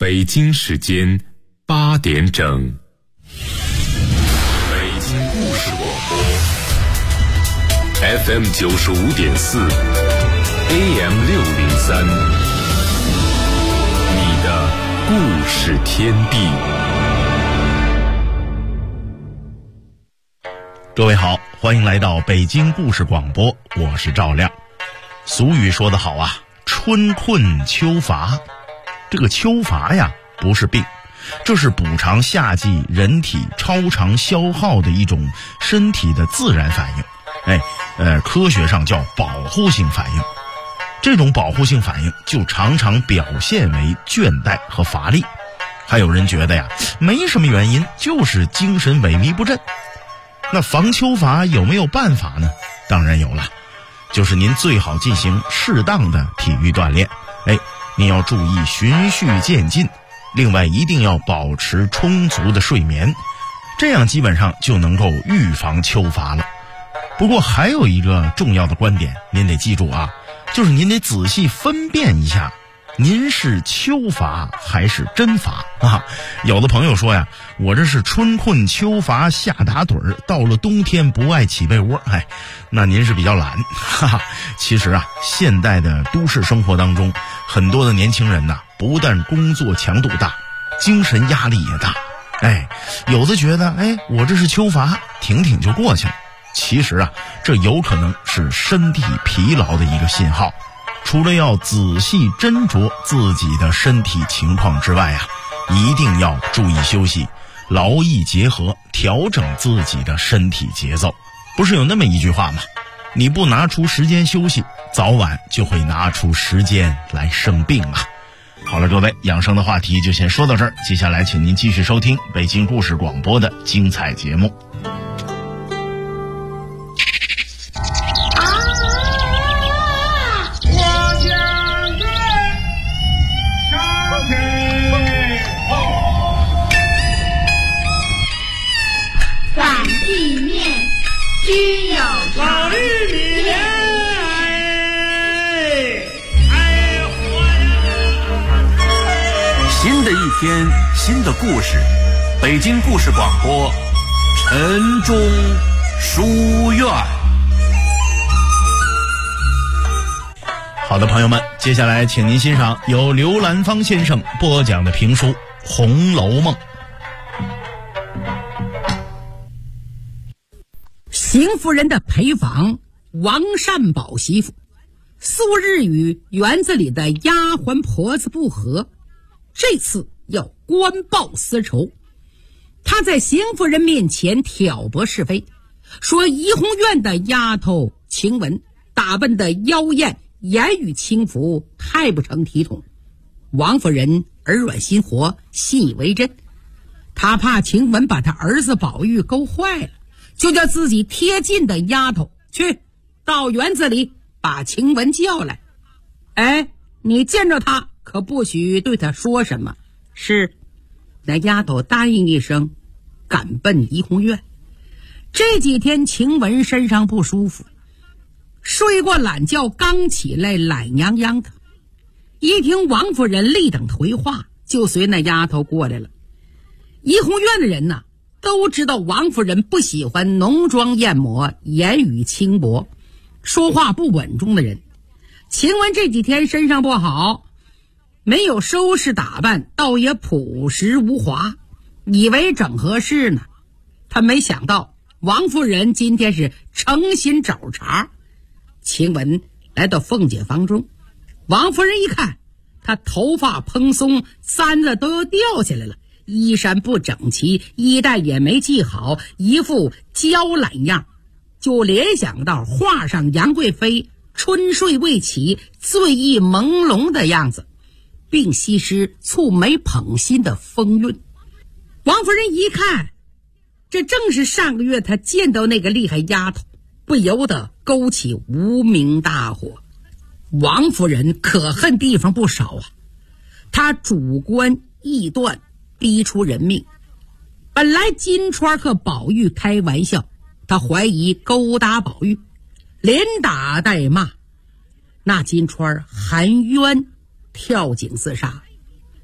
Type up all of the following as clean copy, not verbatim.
北京时间8点整，北京故事广播 FM 95.4 AM 603，你的故事天地。 各位好，欢迎来到北京故事广播，我是赵亮。俗语说得好啊，春困秋乏。这个秋乏呀，不是病，这是补偿夏季人体超常消耗的一种身体的自然反应。科学上叫保护性反应。这种保护性反应就常常表现为倦怠和乏力。还有人觉得呀，没什么原因，就是精神萎靡不振。那防秋乏有没有办法呢？当然有了，就是您最好进行适当的体育锻炼。您要注意循序渐进，另外一定要保持充足的睡眠，这样基本上就能够预防秋乏了。不过还有一个重要的观点，您得记住啊，就是您得仔细分辨一下，您是秋乏还是真乏啊？有的朋友说呀，我这是春困秋乏夏打盹儿，到了冬天不爱起被窝。那您是比较懒。其实啊，现代的都市生活当中，很多的年轻人呐，不但工作强度大，精神压力也大。有的觉得我这是秋乏，挺挺就过去了。其实啊，这有可能是身体疲劳的一个信号。除了要仔细斟酌自己的身体情况之外啊，一定要注意休息，劳逸结合，调整自己的身体节奏。不是有那么一句话吗？你不拿出时间休息，早晚就会拿出时间来生病啊。好了，各位，养生的话题就先说到这儿，接下来请您继续收听北京故事广播的精彩节目。 新的一天，新的故事，北京故事广播，晨钟书院。 好的，朋友们，接下来请您欣赏由刘兰芳先生播讲的评书《红楼梦》。 邢夫人的陪房王善保媳妇素日与园子里的丫鬟婆子不和，这次要官报私仇。她在邢夫人面前挑拨是非，说怡红院的丫头晴雯打扮的妖艳，言语轻浮，太不成体统。王夫人耳软心活，信以为真。她怕晴雯把她儿子宝玉勾坏了，就叫自己贴近的丫头去到园子里把晴雯叫来。你见着她可不许对她说什么。是，那丫头答应一声，赶奔怡红院。这几天晴雯身上不舒服，睡过懒觉，刚起来懒洋洋的。一听王夫人立等回话，就随那丫头过来了。怡红院的人都知道王夫人不喜欢浓妆艳抹、言语轻薄、说话不稳重的人。晴雯这几天身上不好，没有收拾打扮，倒也朴实无华，以为整合适呢。他没想到王夫人今天是诚心找茬。晴雯来到凤姐房中，王夫人一看，她头发蓬松，簪子都要掉下来了，衣衫不整齐，衣带也没系好，一副娇懒样，就联想到画上杨贵妃春睡未起，醉意朦胧的样子，并吸湿蹙眉捧心的风韵。王夫人一看，这正是上个月她见到那个厉害丫头，不由得勾起无名大火。王夫人可恨地方不少啊，她主观臆断，逼出人命。本来金钏和宝玉开玩笑，她怀疑勾搭宝玉，连打带骂。那金钏含冤跳井自杀。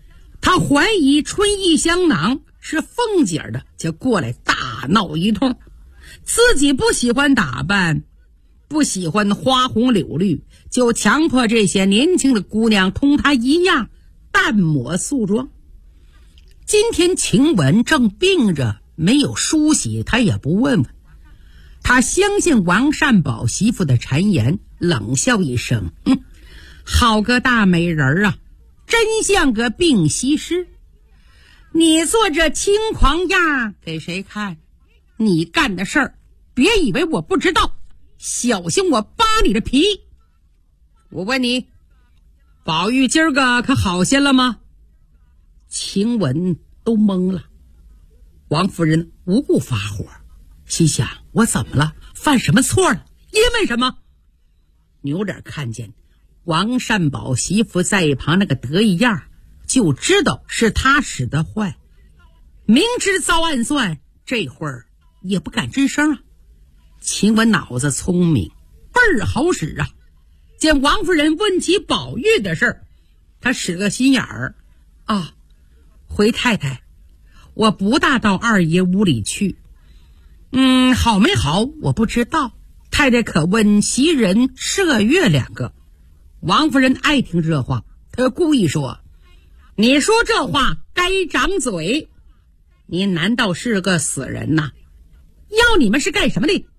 他怀疑春意香囊是凤姐的，就过来大闹一通。自己不喜欢打扮，不喜欢花红柳绿，就强迫这些年轻的姑娘同他一样淡抹素妆。今天晴雯正病着，没有梳洗，他也不问问。他相信王善保媳妇的谗言，冷笑一声，好个大美人啊，真像个病西施。你做这轻狂样给谁看？你干的事儿别以为我不知道，小心我扒你的皮。我问你，宝玉今儿个可好些了吗？晴雯都懵了。王夫人无故发火，心想我怎么了？犯什么错了？因为什么？扭脸看见王善保媳妇在一旁那个得意样，就知道是他使的坏。明知遭暗算，这会儿也不敢吱声啊。晴雯脑子聪明，倍儿好使啊。见王夫人问起宝玉的事儿，他使个心眼儿啊，回太太，我不大到二爷屋里去。好没好我不知道，太太可问袭人、麝月两个。王夫人爱听这话，她故意说，你说这话该长嘴，你难道是个死人呐？要你们是干什么的？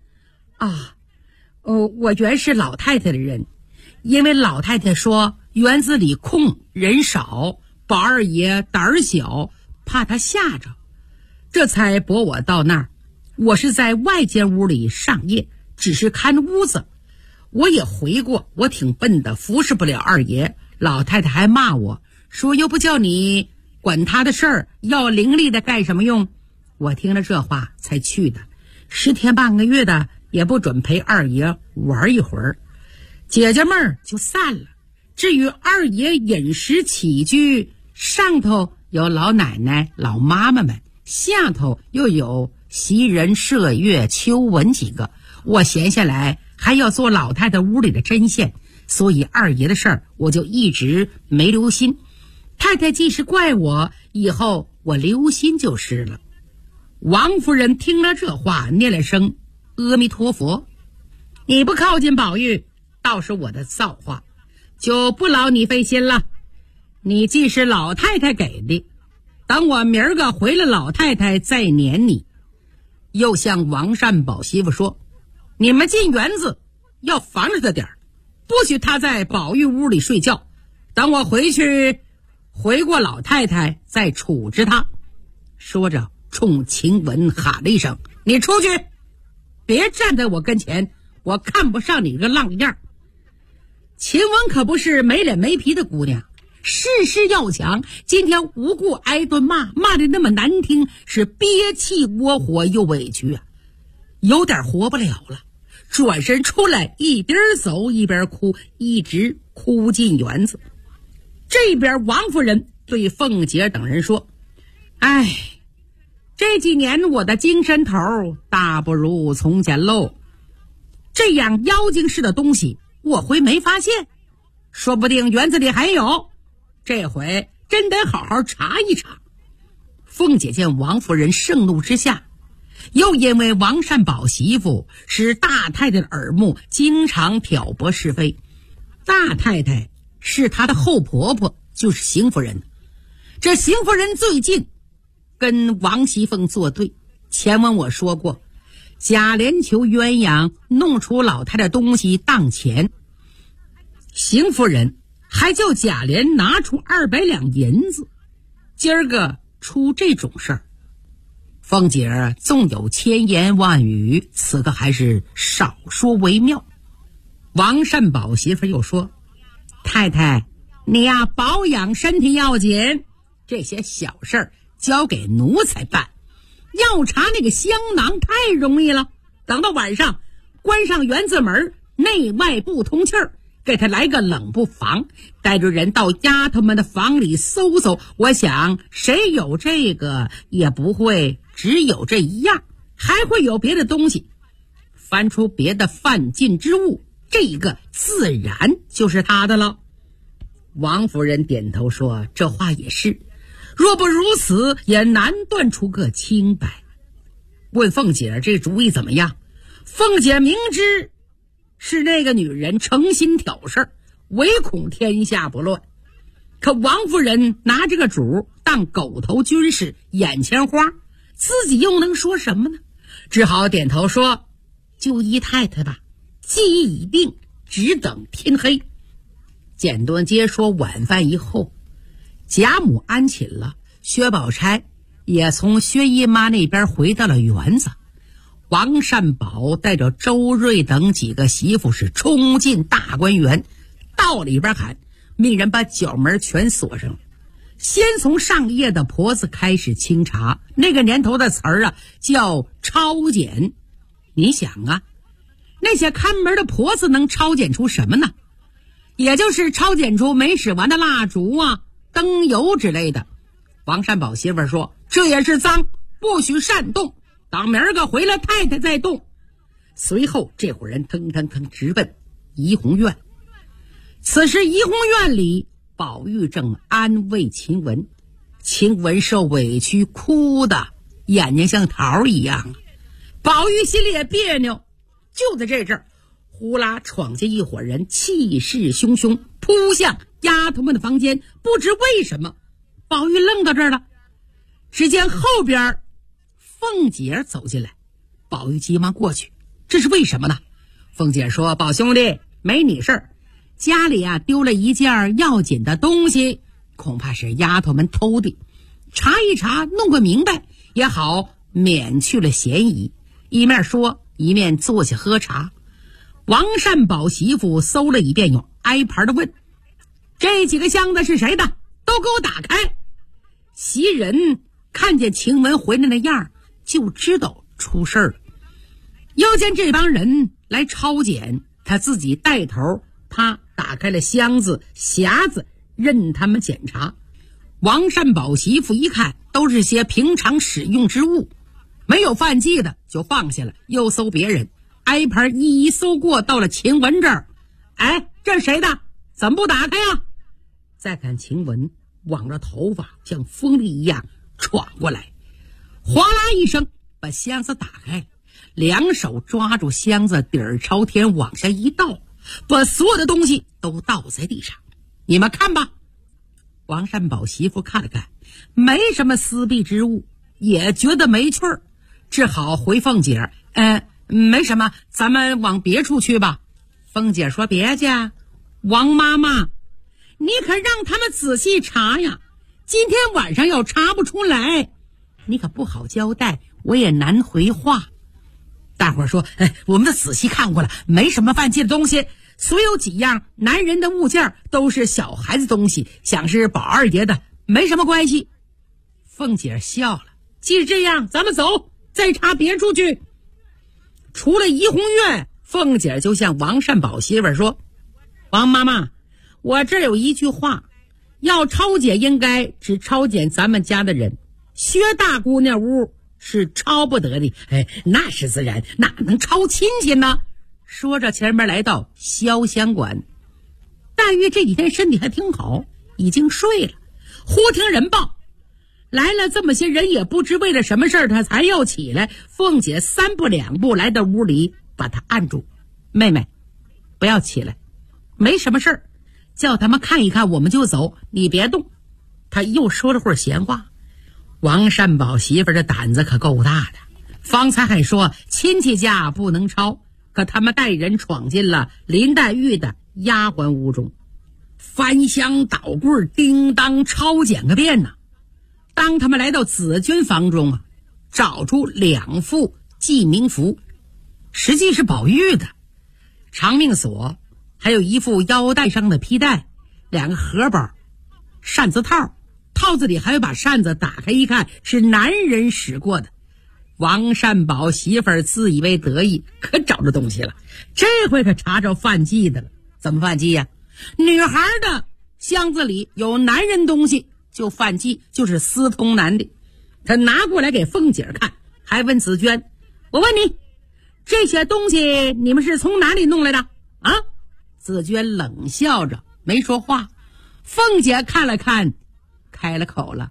我原是老太太的人，因为老太太说园子里空人少，宝二爷胆儿小，怕他吓着，这才拨我到那儿。我是在外间屋里上夜，只是看屋子。我也回过，我挺笨的，服侍不了二爷。老太太还骂我说，又不叫你管他的事儿，要伶俐的干什么用？我听了这话才去的，10天半个月的也不准陪二爷玩一会儿。姐姐们儿就散了。至于二爷饮食起居，上头有老奶奶老妈妈们，下头又有袭人、麝月、秋纹几个，我闲下来还要做老太太屋里的针线，所以二爷的事儿我就一直没留心。太太既是怪我，以后我留心就是了。王夫人听了这话，念了声阿弥陀佛。你不靠近宝玉，倒是我的造化，就不劳你费心了。你既是老太太给的，等我明儿个回了老太太再撵你。又向王善保媳妇说，你们进园子要防着他点儿，不许他在宝玉屋里睡觉，等我回过老太太再处置他。说着冲晴雯喊了一声，你出去，别站在我跟前，我看不上你这个浪样。晴雯可不是没脸没皮的姑娘，事事要强，今天无故挨顿骂，骂得那么难听，是憋气窝火又委屈啊，有点活不了了。转身出来，一边走一边哭，一直哭进园子。这边王夫人对凤姐等人说，这几年我的精神头大不如从前喽，这样妖精似的东西我会没发现，说不定园子里还有，这回真得好好查一查。凤姐见王夫人盛怒之下，又因为王善保媳妇是大太太的耳目，经常挑拨是非。大太太是她的后婆婆，就是邢夫人。这邢夫人最近跟王熙凤作对，前文我说过，贾琏求鸳鸯弄出老太太东西当钱，邢夫人还叫贾琏拿出200两银子，今儿个出这种事儿。凤姐纵有千言万语，此刻还是少说为妙。王善保媳妇又说，太太你呀保养身体要紧，这些小事儿交给奴才办，要查那个香囊太容易了，等到晚上关上园子门，内外不通气儿，给他来个冷不防，带着人到丫头们的房里搜搜，我想谁有这个也不会只有这一样，还会有别的东西，翻出别的犯禁之物，这个自然就是他的了。王夫人点头说，这话也是， 若不如此，也难断出个清白。问凤姐这主意怎么样？凤姐明知是那个女人诚心挑事儿，唯恐天下不乱。可王夫人拿这个主当狗头军师，眼前花，自己又能说什么呢？只好点头说：就依太太吧，计议已定，只等天黑。简短接说晚饭以后，贾母安寝了，薛宝钗也从薛姨妈那边回到了园子。王善保带着周瑞等几个媳妇是冲进大观园，到里边喊命人把角门全锁上了。先从上夜的婆子开始清查，那个年头的词儿啊叫抄检。你想啊，那些看门的婆子能抄检出什么呢？也就是抄检出没使完的蜡烛啊、灯油之类的。王善保媳妇说这也是脏，不许擅动，等明儿个回来太太再动。随后这伙人腾腾腾直奔怡红院。此时怡红院里，宝玉正安慰晴雯，晴雯受委屈哭的眼睛像桃一样。宝玉心里也别扭。就在这阵儿，呼啦闯进一伙人，气势汹汹扑向丫头们的房间。不知为什么宝玉愣到这儿了。只见后边凤姐走进来，宝玉急忙过去，这是为什么呢？凤姐说：宝兄弟，没你事儿，家里啊丢了一件要紧的东西，恐怕是丫头们偷的，查一查弄个明白也好，免去了嫌疑。一面说一面坐下喝茶。王善保媳妇搜了一遍，又挨盘的问：这几个箱子是谁的？都给我打开。袭人看见晴雯回来那样，就知道出事了。又见这帮人来抄检，他自己带头，他打开了箱子匣子，任他们检查。王善保媳妇一看，都是些平常使用之物，没有犯忌的就放下了，又搜别人，挨盘一一搜过，到了晴雯这儿，哎，这是谁的？怎么不打开啊？再看晴雯挽着头发像风力一样闯过来，哗啦一声把箱子打开，两手抓住箱子，底儿朝天往下一倒，把所有的东西都倒在地上。你们看吧。王善保媳妇看了看，没什么私密之物，也觉得没趣儿，只好回凤姐：没什么，咱们往别处去吧。凤姐说：别去啊，王妈妈，你可让他们仔细查呀，今天晚上要查不出来，你可不好交代，我也难回话。大伙儿说：我们仔细看过了，没什么犯忌的东西，所有几样男人的物件都是小孩子东西，想是宝二爷的，没什么关系。凤姐笑了：既是这样，咱们走，再查别处去。除了怡红院，凤姐就向王善保媳妇说：王妈妈，我这有一句话，要抄检应该只抄检咱们家的人，薛大姑娘屋是抄不得的。那是自然，哪能抄亲戚呢？说着前面来到潇湘馆。黛玉这几天身体还挺好，已经睡了，忽听人报来了这么些人，也不知为了什么事儿，他才要起来。凤姐三步两步来到屋里，把他按住：妹妹，不要起来，没什么事儿，叫他们看一看我们就走，你别动。他又说了会儿闲话。王善保媳妇的胆子可够大的，方才还说亲戚家不能抄，可他们带人闯进了林黛玉的丫鬟屋中，翻箱倒柜，叮当抄检个遍呐。当他们来到紫鹃房中啊，找出2副记名符，实际是宝玉的长命锁，还有一副腰带上的披带，2个荷包，扇子套，套子里还有把扇子，打开一看是男人使过的。王善保媳妇儿自以为得意，可找着东西了，这回可查着犯忌的了。怎么犯忌呀？女孩的箱子里有男人东西就犯忌，就是私通男的。他拿过来给凤姐看，还问紫鹃：我问你，这些东西你们是从哪里弄来的啊？紫鹃冷笑着没说话。凤姐看了看，开了口了：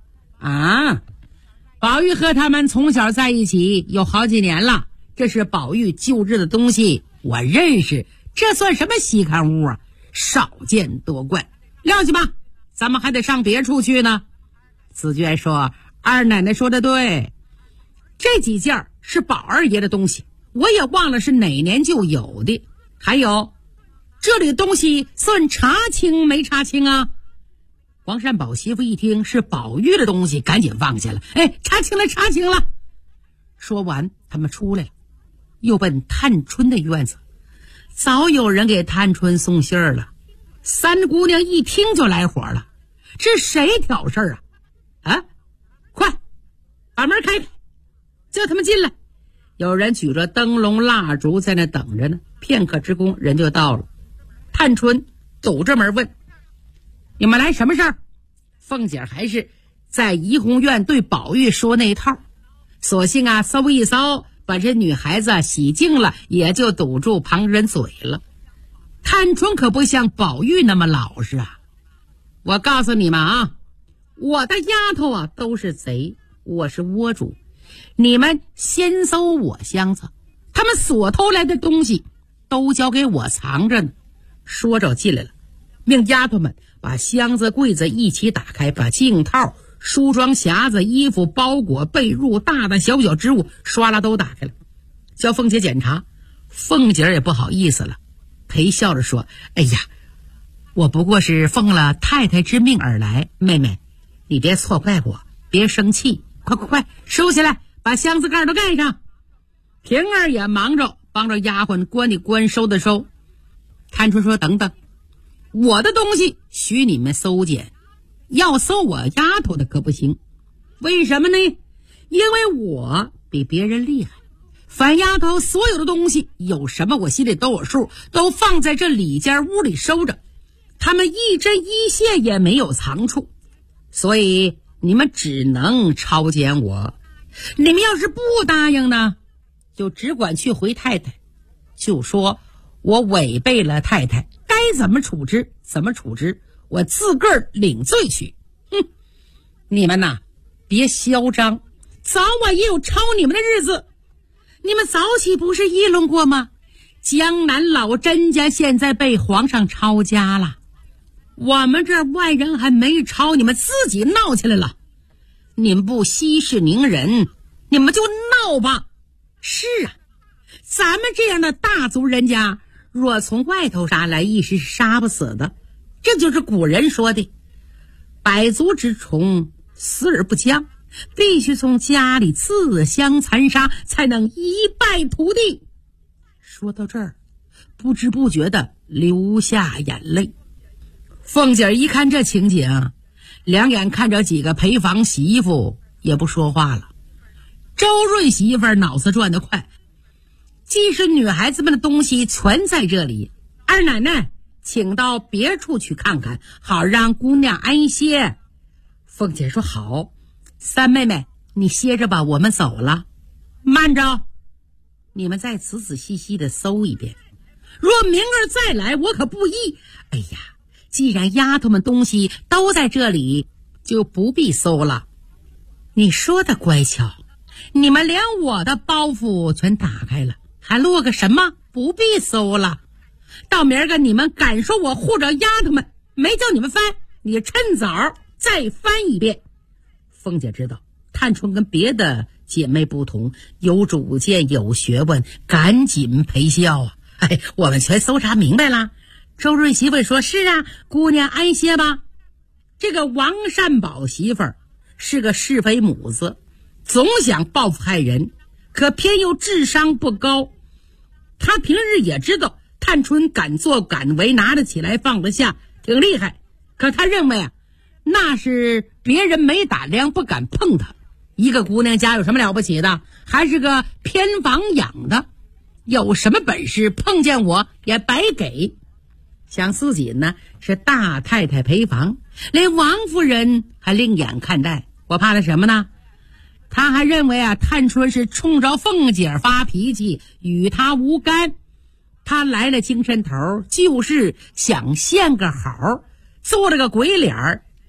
啊，宝玉和他们从小在一起有好几年了，这是宝玉旧日的东西，我认识，这算什么稀罕物啊？少见多怪，撂下吧，咱们还得上别处去呢。紫娟说：“二奶奶说的对，这几件是宝二爷的东西，我也忘了是哪年就有的。还有，这里的东西算查清没查清啊？”王善宝媳妇一听是宝玉的东西，赶紧放下了。哎，查清了，查清了。说完，他们出来了，又奔探春的院子。早有人给探春送信儿了。三姑娘一听就来火了，这谁挑事儿啊？啊，快把门开开，叫他们进来。有人举着灯笼蜡烛在那等着呢，片刻之功，人就到了。探春堵着门问：“你们来什么事儿？”凤姐还是在怡红院对宝玉说那一套，索性啊搜一搜，把这女孩子洗净了，也就堵住旁人嘴了。探春可不像宝玉那么老实啊！我告诉你们啊，我的丫头啊都是贼，我是窝主，你们先搜我箱子，他们所偷来的东西都交给我藏着呢。说着进来了，命丫头们把箱子柜子一起打开，把镜套、梳妆匣子、衣服、包裹、被褥、大大小小之物唰啦都打开了，叫凤姐检查。凤姐也不好意思了，陪笑着说：“哎呀，我不过是奉了太太之命而来，妹妹你别错怪我，别生气，快收起来，把箱子盖都盖上。”平儿也忙着帮着丫鬟关的关，收的收。探春说：“等等，我的东西许你们搜检，要搜我丫头的可不行。为什么呢？因为我比别人厉害，樊丫头所有的东西有什么我心里都有数，都放在这里间屋里收着，他们一针一线也没有藏处，所以你们只能抄检我。你们要是不答应呢，就只管去回太太，就说我违背了太太，该怎么处置怎么处置，我自个儿领罪去。哼，你们呐别嚣张，早晚也有抄你们的日子。你们早起不是议论过吗？江南老甄家现在被皇上抄家了，我们这外人还没抄，你们自己闹起来了。你们不息事宁人，你们就闹吧。是啊，咱们这样的大族人家，若从外头杀来，一时是杀不死的。这就是古人说的百足之虫，死而不僵，必须从家里自相残杀，才能一败涂地。说到这儿，不知不觉的流下眼泪。凤姐一看这情景，两眼看着几个陪房媳妇，也不说话了。周瑞媳妇脑子转得快，既是女孩子们的东西全在这里，二奶奶请到别处去看看，好让姑娘安歇。凤姐说：“好。”三妹妹你歇着吧，我们走了。慢着，你们再仔仔细细的搜一遍，若明儿再来，我可不依。哎呀，既然丫头们东西都在这里，就不必搜了。你说的乖巧，你们连我的包袱全打开了，还落个什么不必搜了？到明儿个你们敢说我护着丫头们，没叫你们翻，你趁早再翻一遍。凤姐知道探春跟别的姐妹不同，有主见有学问，赶紧陪笑啊。哎，我们全搜查明白了。周瑞媳妇说：“是啊，姑娘安歇吧。”这个王善宝媳妇是个是非母子，总想报复害人，可偏又智商不高。她平日也知道探春敢作敢为，拿得起来放得下，挺厉害，可她认为啊，那是别人没胆量不敢碰她。一个姑娘家有什么了不起的，还是个偏房养的，有什么本事碰见我也白给。想自己呢是大太太陪房，连王夫人还另眼看待，我怕他什么呢？他还认为啊，探春是冲着凤姐发脾气，与他无干。他来了精神头，就是想献个好，做了个鬼脸，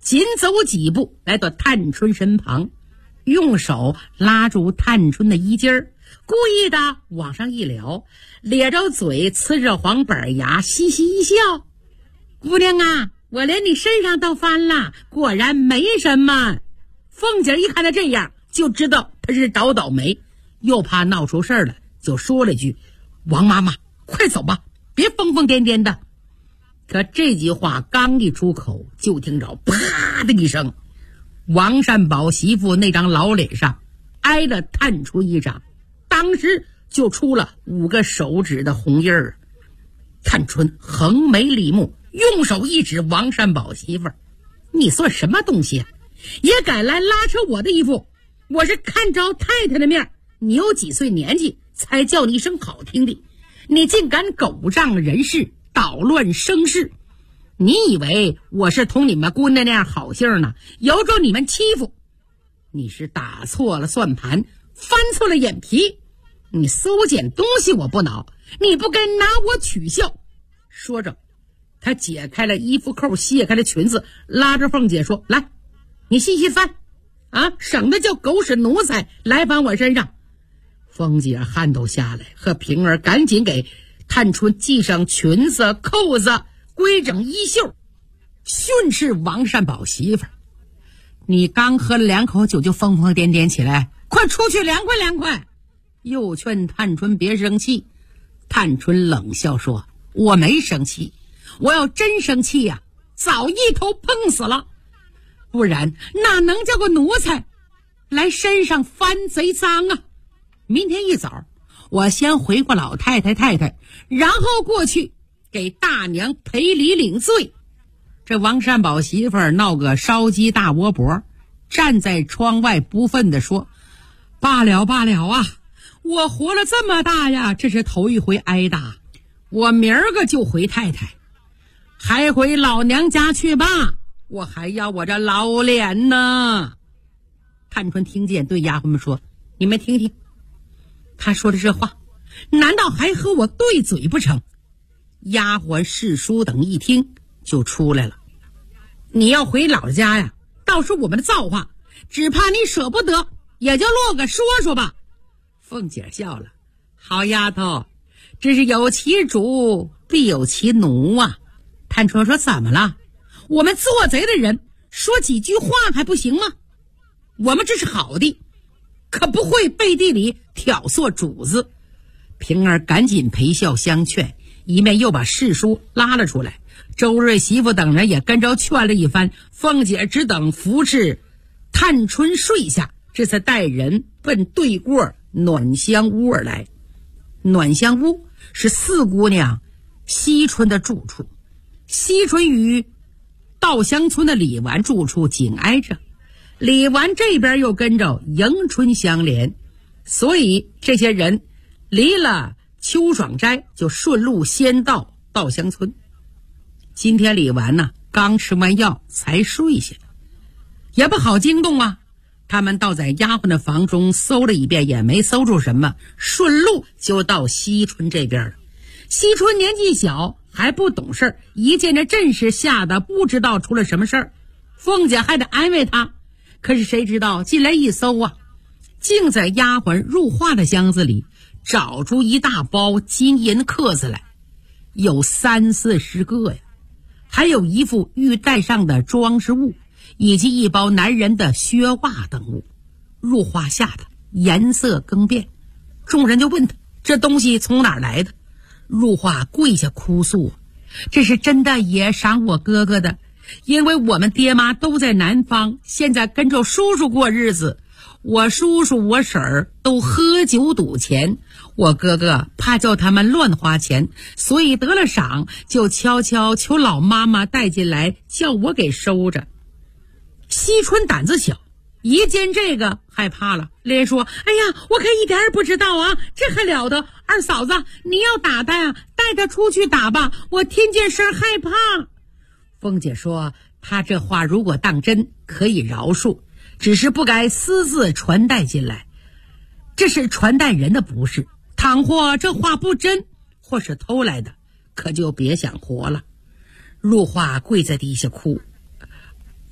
紧走几步来到探春身旁，用手拉住探春的衣襟儿，故意的往上一撩，咧着嘴，呲着黄板牙，嘻嘻一笑：“姑娘啊，我连你身上都翻了，果然没什么。”凤姐一看他这样，就知道他是找倒霉，又怕闹出事儿来，就说了句：“王妈妈，快走吧，别疯疯癫癫的。”可这句话刚一出口，就听着啪的一声，王善保媳妇那张老脸上挨了探春一掌，当时就出了5个手指的红印儿。探春横眉立目，用手一指王善保媳妇儿：“你算什么东西啊？也敢来拉扯我的衣服？我是看着太太的面，你有几岁年纪才叫你一声好听的，你竟敢狗仗人势，捣乱声势！你以为我是同你们姑娘那样好性呢，由着你们欺负？你是打错了算盘，翻错了眼皮。你搜捡东西我不恼，你不该拿我取笑。”说着，他解开了衣服扣，卸开了裙子，拉着凤姐说：“来，你细细翻啊，省得叫狗屎奴才来翻我身上。”凤姐汗都下来，和平儿赶紧给探春系上裙子扣子，规整衣袖，训斥王善保媳妇儿：“你刚喝了2口酒就疯疯癫癫起来，快出去凉快凉快！”又劝探春别生气。探春冷笑说：“我没生气，我要真生气呀，早一头碰死了，不然哪能叫个奴才来身上翻贼脏啊！明天一早我先回过老太太，然后过去给大娘赔礼领罪。”这王善保媳妇儿闹个烧鸡大窝脖，站在窗外不忿地说：“罢了啊，我活了这么大呀，这是头一回挨打，我明儿个就回太太，还回老娘家去吧，我还要我这老脸呢。”探春听见，对丫鬟们说：“你们听听，他说的这话，难道还和我对嘴不成？”丫鬟侍书等一听就出来了：“你要回老家呀，倒是我们的造化，只怕你舍不得，也就落个说说吧。”凤姐笑了：“好丫头，这是有其主必有其奴啊。”探春说：“怎么了？我们做贼的人说几句话还不行吗？我们这是好的，可不会背地里挑唆主子。”平儿赶紧陪笑相劝，一面又把侍书拉了出来。周瑞媳妇等人也跟着劝了一番，凤姐只等扶持探春睡下，这才带人奔对过暖香屋而来。暖香屋是4姑娘惜春的住处，惜春与稻香村的李纨住处紧挨着，李纨这边又跟着迎春相连，所以这些人离了秋爽斋就顺路先到稻香村。今天李纨呢，刚吃完药才睡下，也不好惊动啊。他们倒在丫鬟的房中搜了一遍，也没搜出什么，顺路就到惜春这边了。惜春年纪小，还不懂事，一见这阵势，吓得不知道出了什么事儿。凤姐还得安慰他，可是谁知道进来一搜啊，竟在丫鬟入画的箱子里找出一大包金银刻子来，有30-40个呀，还有一副玉带上的装饰物，以及一包男人的靴袜等物。入画下的颜色更变，众人就问他这东西从哪儿来的。入画跪下哭诉：“这是真的爷赏我哥哥的，因为我们爹妈都在南方，现在跟着叔叔过日子，我叔叔我婶儿都喝酒赌钱，我哥哥怕叫他们乱花钱，所以得了赏就悄悄求老妈妈带进来，叫我给收着。”惜春胆子小，一见这个害怕了，连说：“哎呀，我可一点儿不知道啊，这还了得！二嫂子，你要打他呀，带他出去打吧，我听见声害怕。”凤姐说：“他这话如果当真，可以饶恕，只是不该私自传带进来，这是传带人的不是。倘或这话不真，或是偷来的，可就别想活了。”入画跪在地下哭：“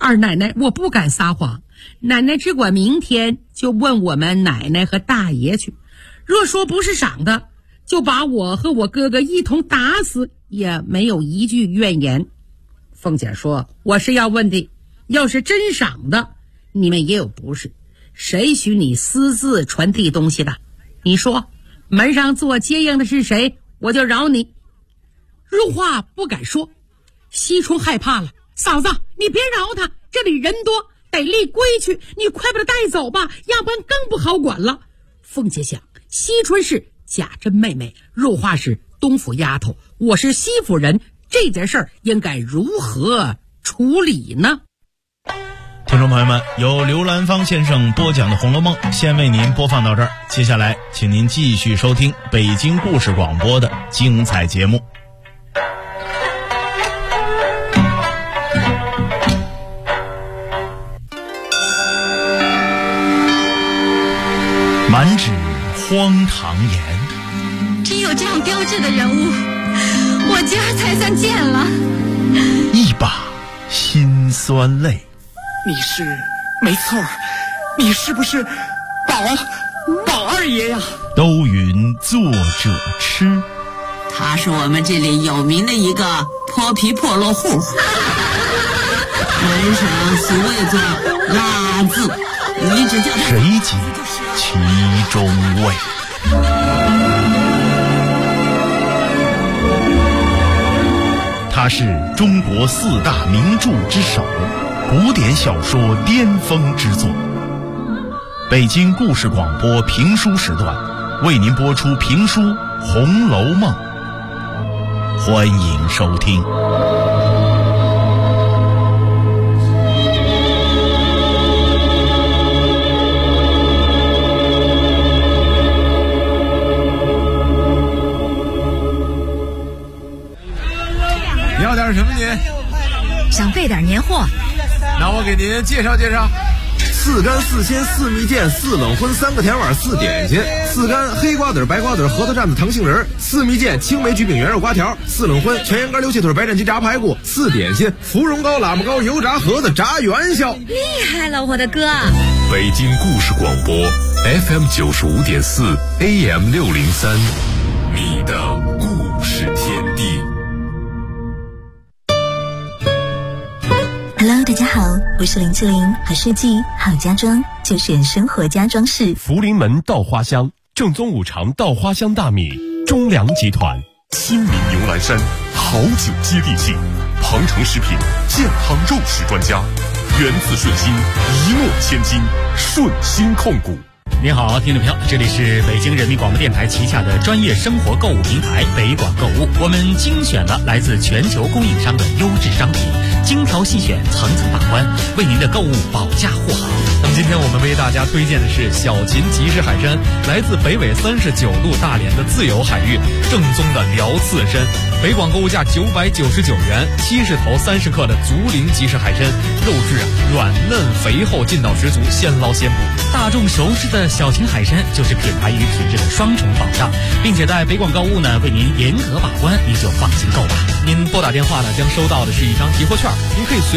二奶奶，我不敢撒谎，奶奶只管明天就问我们奶奶和大爷去，若说不是赏的，就把我和我哥哥一同打死，也没有一句怨言。凤姐说，我是要问的，要是真赏的，你们也有不是，谁许你私自传递东西的？你说门上做接应的是谁，我就饶你。如话不敢说，惜春害怕了，嫂子你别饶他，这里人多，得立规矩，你快把他带走吧，要不然更不好管了。凤姐想，惜春是贾珍妹妹，入画是东府丫头，我是西府人，这件事儿应该如何处理呢？ 听众朋友们，由刘兰芳先生播讲的《红楼梦》先为您播放到这儿，接下来请您继续收听北京故事广播的精彩节目。满纸荒唐言， 只有这样标致的人物，我今儿才算见了。 一把辛酸泪。 你是，没错，你是不是宝二爷呀？ 都云作者痴， 他是我们这里有名的一个泼皮破落户，门上俗谓作拉字，你只叫他谁解其中味？他是中国四大名著之首，古典小说巅峰之作。北京故事广播评书时段为您播出评书《红楼梦》，欢迎收听。 你要点什么您？ 想备点年货。 那我给您介绍介绍。4干4鲜4蜜饯4冷荤3个甜碗4点心，4干黑瓜子白瓜子核桃蘸子糖杏仁，4蜜饯青梅橘饼圆肉瓜条，4冷荤全羊肝溜蟹腿白斩鸡炸排骨，4点心芙蓉糕喇嘛糕油炸盒子炸元宵。 厉害了我的哥！ 北京故事广播 FM 95.4 AM 603，你的故事天地。 Hello， 大家好，我是林志玲，好设计好家装就选生活家装饰。 福临门稻花香，正宗五常稻花香大米，中粮集团。新民牛栏山，好酒接地气，庞城食品健康肉食专家，源自顺心，一诺千金，顺心控股。 您好，听众朋友，这里是北京人民广播电台旗下的专业生活购物平台北广购物，我们精选了来自全球供应商的优质商品，精挑细选，层层把关，为您的购物保驾护航。 那么今天我们为大家推荐的是小秦集市海参，来自北纬39度大连的自由海域，正宗的辽刺参。北广购物价999元，70头30克的竹林集市海参，肉质软嫩肥厚，劲道十足，现捞现捕。 大众熟知的小秦海参就是品牌与品质的双重保障，并且在北广购物呢为您严格把关，您就放心购吧。 您拨打电话呢将收到的是一张提货券，您可以随